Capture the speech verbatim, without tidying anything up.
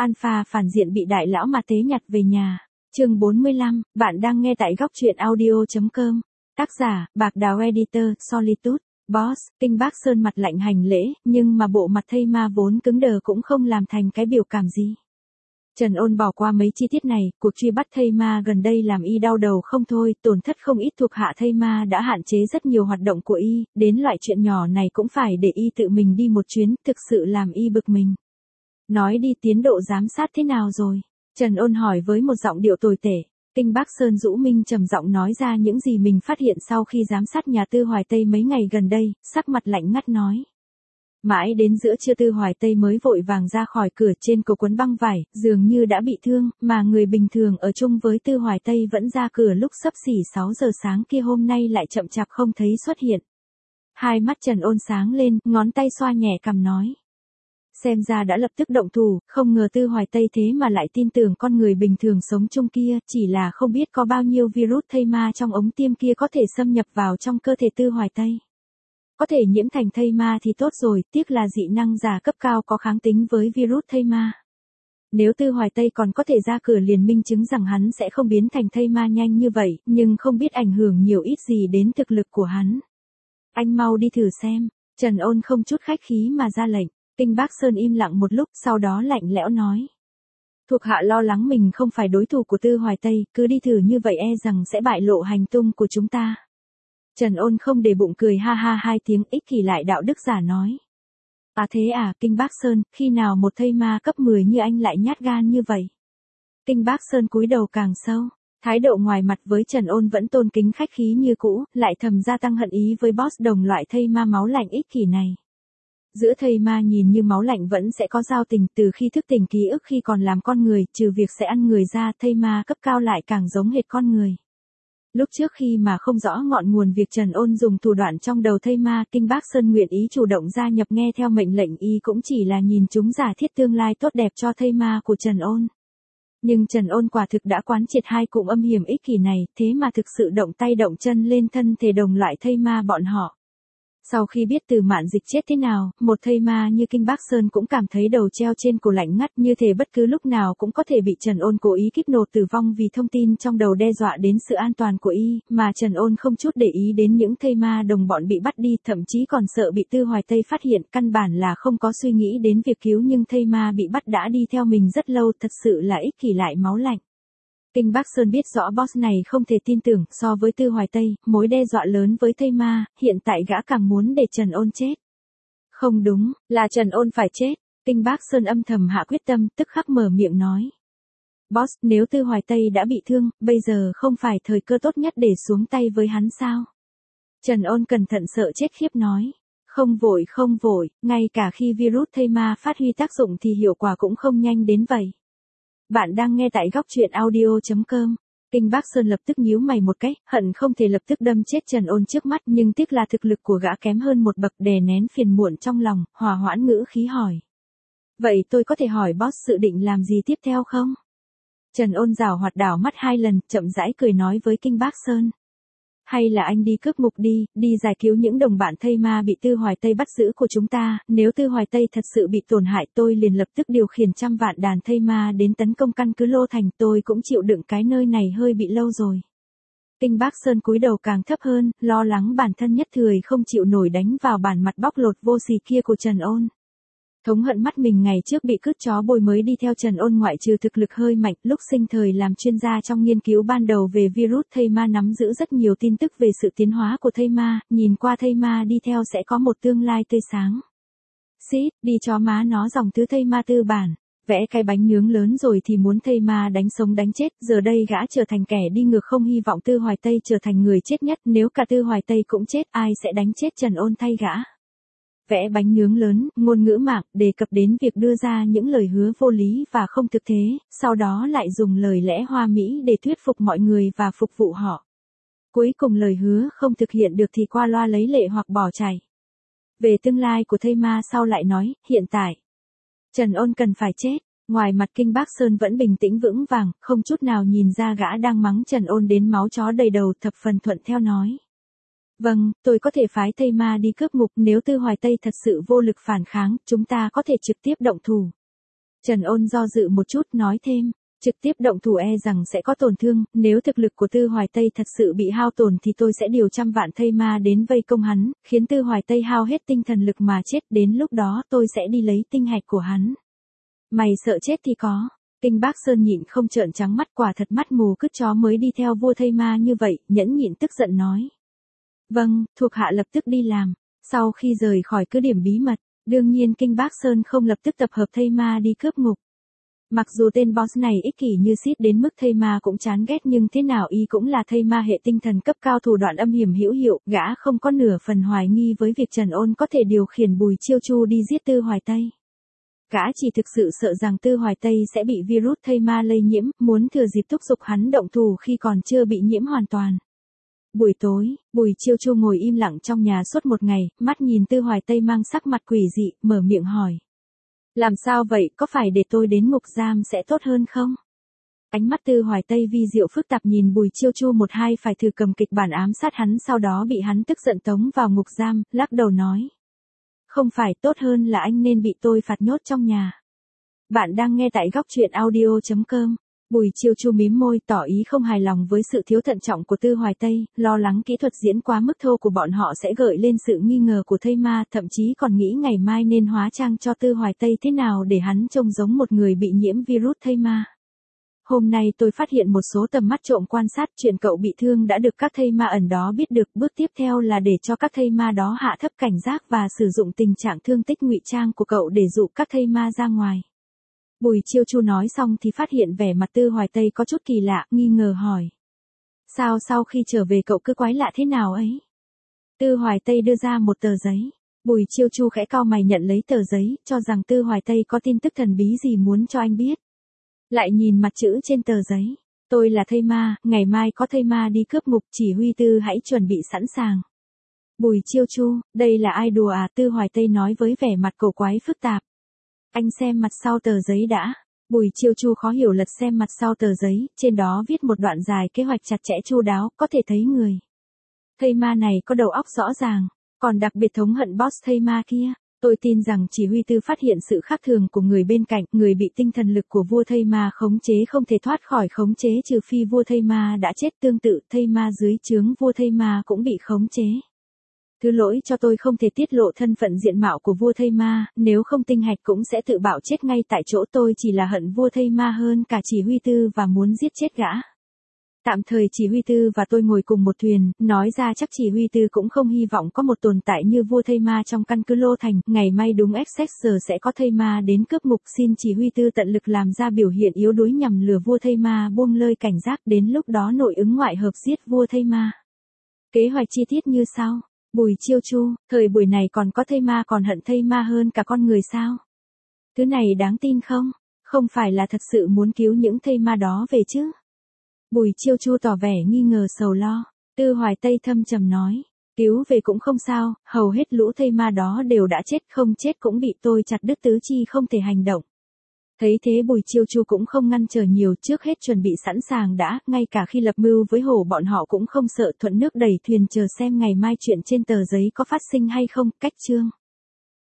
Alpha phản diện bị đại lão mà tế nhặt về nhà. Chương bốn mươi lăm, bạn đang nghe tại góc truyện audio chấm com. Tác giả, Bạc Đào Editor, Solitude. Boss, Kinh Bác Sơn mặt lạnh hành lễ, nhưng mà bộ mặt thây ma vốn cứng đờ cũng không làm thành cái biểu cảm gì. Trần Ôn bỏ qua mấy chi tiết này, cuộc truy bắt thây ma gần đây làm y đau đầu không thôi, tổn thất không ít thuộc hạ thây ma đã hạn chế rất nhiều hoạt động của y, đến loại chuyện nhỏ này cũng phải để y tự mình đi một chuyến, thực sự làm y bực mình. Nói đi, tiến độ giám sát thế nào rồi? Trần Ôn hỏi với một giọng điệu tồi tệ. Kinh Bác Sơn rũ minh trầm giọng nói ra những gì mình phát hiện sau khi giám sát nhà Tư Hoài Tây mấy ngày gần đây, sắc mặt lạnh ngắt nói. Mãi đến giữa trưa Tư Hoài Tây mới vội vàng ra khỏi cửa, trên cổ quấn băng vải, dường như đã bị thương, mà người bình thường ở chung với Tư Hoài Tây vẫn ra cửa lúc xấp xỉ sáu giờ sáng kia hôm nay lại chậm chạp không thấy xuất hiện. Hai mắt Trần Ôn sáng lên, ngón tay xoa nhẹ cằm nói. Xem ra đã lập tức động thủ, không ngờ Tư Hoài Tây thế mà lại tin tưởng con người bình thường sống chung kia, chỉ là không biết có bao nhiêu virus thây ma trong ống tiêm kia có thể xâm nhập vào trong cơ thể Tư Hoài Tây. Có thể nhiễm thành thây ma thì tốt rồi, tiếc là dị năng giả cấp cao có kháng tính với virus thây ma. Nếu Tư Hoài Tây còn có thể ra cửa liền minh chứng rằng hắn sẽ không biến thành thây ma nhanh như vậy, nhưng không biết ảnh hưởng nhiều ít gì đến thực lực của hắn. Anh mau đi thử xem, Trần Ôn không chút khách khí mà ra lệnh. Kinh Bác Sơn im lặng một lúc, sau đó lạnh lẽo nói. Thuộc hạ lo lắng mình không phải đối thủ của Tư Hoài Tây, cứ đi thử như vậy e rằng sẽ bại lộ hành tung của chúng ta. Trần Ôn không để bụng cười ha ha hai tiếng, ích kỷ lại đạo đức giả nói. À thế à, Kinh Bác Sơn, khi nào một thây ma cấp mười như anh lại nhát gan như vậy? Kinh Bác Sơn cúi đầu càng sâu, thái độ ngoài mặt với Trần Ôn vẫn tôn kính khách khí như cũ, lại thầm gia tăng hận ý với boss đồng loại thây ma máu lạnh ích kỷ này. Giữa thây ma nhìn như máu lạnh vẫn sẽ có giao tình, từ khi thức tỉnh ký ức khi còn làm con người, trừ việc sẽ ăn người ra, thây ma cấp cao lại càng giống hệt con người. Lúc trước khi mà không rõ ngọn nguồn việc Trần Ôn dùng thủ đoạn trong đầu thây ma, Kinh Bác Sơn nguyện ý chủ động gia nhập nghe theo mệnh lệnh y cũng chỉ là nhìn chúng giả thiết tương lai tốt đẹp cho thây ma của Trần Ôn. Nhưng Trần Ôn quả thực đã quán triệt hai cụm âm hiểm ích kỷ này, thế mà thực sự động tay động chân lên thân thể đồng loại thây ma bọn họ. Sau khi biết Từ Mạn Dịch chết thế nào, một thây ma như Kinh Bác Sơn cũng cảm thấy đầu treo trên cổ lạnh ngắt, như thể bất cứ lúc nào cũng có thể bị Trần Ôn cố ý kíp nổ tử vong vì thông tin trong đầu đe dọa đến sự an toàn của y, mà Trần Ôn không chút để ý đến những thây ma đồng bọn bị bắt đi, thậm chí còn sợ bị Tư Hoài Tây phát hiện, căn bản là không có suy nghĩ đến việc cứu, nhưng thây ma bị bắt đã đi theo mình rất lâu, thật sự là ích kỷ lại máu lạnh. Kinh Bác Sơn biết rõ boss này không thể tin tưởng, so với Tư Hoài Tây, mối đe dọa lớn với thây ma, hiện tại gã càng muốn để Trần Ôn chết. Không đúng, là Trần Ôn phải chết. Kinh Bác Sơn âm thầm hạ quyết tâm, tức khắc mở miệng nói. Boss, nếu Tư Hoài Tây đã bị thương, bây giờ không phải thời cơ tốt nhất để xuống tay với hắn sao? Trần Ôn cẩn thận sợ chết khiếp nói. Không vội không vội, ngay cả khi virus thây ma phát huy tác dụng thì hiệu quả cũng không nhanh đến vậy. Bạn đang nghe tại góc truyện audio chấm com. Kinh Bác Sơn lập tức nhíu mày một cái, hận không thể lập tức đâm chết Trần Ôn trước mắt, nhưng tiếc là thực lực của gã kém hơn một bậc, đè nén phiền muộn trong lòng, hòa hoãn ngữ khí hỏi. Vậy tôi có thể hỏi boss dự định làm gì tiếp theo không? Trần Ôn giảo hoạt đảo mắt hai lần, chậm rãi cười nói với Kinh Bác Sơn. Hay là anh đi cướp ngục đi, đi giải cứu những đồng bạn thây ma bị Tư Hoài Tây bắt giữ của chúng ta, nếu Tư Hoài Tây thật sự bị tổn hại tôi liền lập tức điều khiển trăm vạn đàn thây ma đến tấn công căn cứ Lô Thành, tôi cũng chịu đựng cái nơi này hơi bị lâu rồi. Kinh Bác Sơn cúi đầu càng thấp hơn, lo lắng bản thân nhất thời không chịu nổi đánh vào bản mặt bóc lột vô sỉ kia của Trần Ôn. Thống hận mắt mình ngày trước bị cứt chó bồi mới đi theo Trần Ôn, ngoại trừ thực lực hơi mạnh, lúc sinh thời làm chuyên gia trong nghiên cứu ban đầu về virus thây ma, nắm giữ rất nhiều tin tức về sự tiến hóa của thây ma, nhìn qua thây ma đi theo sẽ có một tương lai tươi sáng. Xít, đi cho má nó dòng thứ thây ma tư bản, vẽ cái bánh nướng lớn rồi thì muốn thây ma đánh sống đánh chết, giờ đây gã trở thành kẻ đi ngược, không hy vọng Tư Hoài Tây trở thành người chết nhất, nếu cả Tư Hoài Tây cũng chết ai sẽ đánh chết Trần Ôn thay gã. Vẽ bánh nướng lớn, ngôn ngữ mạng, đề cập đến việc đưa ra những lời hứa vô lý và không thực tế, sau đó lại dùng lời lẽ hoa mỹ để thuyết phục mọi người và phục vụ họ. Cuối cùng lời hứa không thực hiện được thì qua loa lấy lệ hoặc bỏ chạy. Về tương lai của thây ma sau lại nói, hiện tại, Trần Ôn cần phải chết. Ngoài mặt Kinh Bác Sơn vẫn bình tĩnh vững vàng, không chút nào nhìn ra gã đang mắng Trần Ôn đến máu chó đầy đầu, thập phần thuận theo nói. Vâng, tôi có thể phái thây ma đi cướp ngục, nếu Tư Hoài Tây thật sự vô lực phản kháng, chúng ta có thể trực tiếp động thủ. Trần Ôn do dự một chút nói thêm, trực tiếp động thủ e rằng sẽ có tổn thương, nếu thực lực của Tư Hoài Tây thật sự bị hao tổn thì tôi sẽ điều trăm vạn thây ma đến vây công hắn, khiến Tư Hoài Tây hao hết tinh thần lực mà chết, đến lúc đó tôi sẽ đi lấy tinh hạch của hắn. Mày sợ chết thì có. Kinh Bác Sơn nhịn không trợn trắng mắt, quả thật mắt mù cứt chó mới đi theo vua thây ma như vậy, nhẫn nhịn tức giận nói. Vâng, thuộc hạ lập tức đi làm. Sau khi rời khỏi cứ điểm bí mật, đương nhiên Kinh Bác Sơn không lập tức tập hợp thây ma đi cướp ngục. Mặc dù tên boss này ích kỷ như xít đến mức thây ma cũng chán ghét, nhưng thế nào y cũng là thây ma hệ tinh thần cấp cao, thủ đoạn âm hiểm hữu hiệu, gã không có nửa phần hoài nghi với việc Trần Ôn có thể điều khiển Bùi Chiêu Chu đi giết Tư Hoài Tây. Gã chỉ thực sự sợ rằng Tư Hoài Tây sẽ bị virus thây ma lây nhiễm, muốn thừa dịp thúc giục hắn động thủ khi còn chưa bị nhiễm hoàn toàn. Buổi tối, Bùi Chiêu Chu ngồi im lặng trong nhà suốt một ngày, mắt nhìn Tư Hoài Tây mang sắc mặt quỷ dị, mở miệng hỏi. Làm sao vậy, có phải để tôi đến ngục giam sẽ tốt hơn không? Ánh mắt Tư Hoài Tây vi diệu phức tạp nhìn Bùi Chiêu Chu một hai phải thử cầm kịch bản ám sát hắn, sau đó bị hắn tức giận tống vào ngục giam, lắc đầu nói. Không phải, tốt hơn là anh nên bị tôi phạt nhốt trong nhà. Bạn đang nghe tại góc truyện audio chấm com. Bùi Chiêu Chu mím môi tỏ ý không hài lòng với sự thiếu thận trọng của Tư Hoài Tây, lo lắng kỹ thuật diễn quá mức thô của bọn họ sẽ gợi lên sự nghi ngờ của thây ma, thậm chí còn nghĩ ngày mai nên hóa trang cho Tư Hoài Tây thế nào để hắn trông giống một người bị nhiễm virus thây ma. Hôm nay tôi phát hiện một số tầm mắt trộm quan sát, chuyện cậu bị thương đã được các thây ma ẩn đó biết được, bước tiếp theo là để cho các thây ma đó hạ thấp cảnh giác và sử dụng tình trạng thương tích ngụy trang của cậu để dụ các thây ma ra ngoài. Bùi Chiêu Chu nói xong thì phát hiện vẻ mặt Tư Hoài Tây có chút kỳ lạ, nghi ngờ hỏi. Sao sau khi trở về cậu cứ quái lạ thế nào ấy? Tư Hoài Tây đưa ra một tờ giấy. Bùi Chiêu Chu khẽ cau mày nhận lấy tờ giấy, cho rằng Tư Hoài Tây có tin tức thần bí gì muốn cho anh biết. Lại nhìn mặt chữ trên tờ giấy. Tôi là thây ma, ngày mai có thây ma đi cướp ngục, chỉ huy Tư hãy chuẩn bị sẵn sàng. Bùi Chiêu Chu, đây là ai đùa à? Tư Hoài Tây nói với vẻ mặt cổ quái phức tạp. Anh xem mặt sau tờ giấy đã. Bùi Chiêu Chu khó hiểu lật xem mặt sau tờ giấy, trên đó viết một đoạn dài kế hoạch chặt chẽ chu đáo, có thể thấy người thây ma này có đầu óc rõ ràng, còn đặc biệt thống hận boss thây ma kia. Tôi tin rằng chỉ huy Tư phát hiện sự khác thường của người bên cạnh, người bị tinh thần lực của vua thây ma khống chế không thể thoát khỏi khống chế trừ phi vua thây ma đã chết, tương tự thây ma dưới trướng vua thây ma cũng bị khống chế. Thứ lỗi cho tôi không thể tiết lộ thân phận diện mạo của vua thây ma, nếu không tinh hạch cũng sẽ tự bạo chết ngay tại chỗ. Tôi chỉ là hận vua thây ma hơn cả chỉ huy Tư và muốn giết chết gã. Tạm thời chỉ huy Tư và tôi ngồi cùng một thuyền, nói ra chắc chỉ huy Tư cũng không hy vọng có một tồn tại như vua thây ma trong căn cứ Lô Thành. Ngày mai đúng X giờ sẽ có thây ma đến cướp ngục, xin chỉ huy Tư tận lực làm ra biểu hiện yếu đuối nhằm lừa vua thây ma buông lơi cảnh giác, đến lúc đó nội ứng ngoại hợp giết vua thây ma. Kế hoạch chi tiết như sau. Bùi Chiêu Chu, thời buổi này còn có thây ma còn hận thây ma hơn cả con người sao? Thứ này đáng tin không? Không phải là thật sự muốn cứu những thây ma đó về chứ? Bùi Chiêu Chu tỏ vẻ nghi ngờ sầu lo. Tư Hoài Tây thâm trầm nói, cứu về cũng không sao, hầu hết lũ thây ma đó đều đã chết, không chết cũng bị tôi chặt đứt tứ chi không thể hành động. Thấy thế Bùi Chiêu Chu cũng không ngăn trở nhiều, trước hết chuẩn bị sẵn sàng đã, ngay cả khi lập mưu với hổ bọn họ cũng không sợ, thuận nước đẩy thuyền chờ xem ngày mai chuyện trên tờ giấy có phát sinh hay không. Cách chương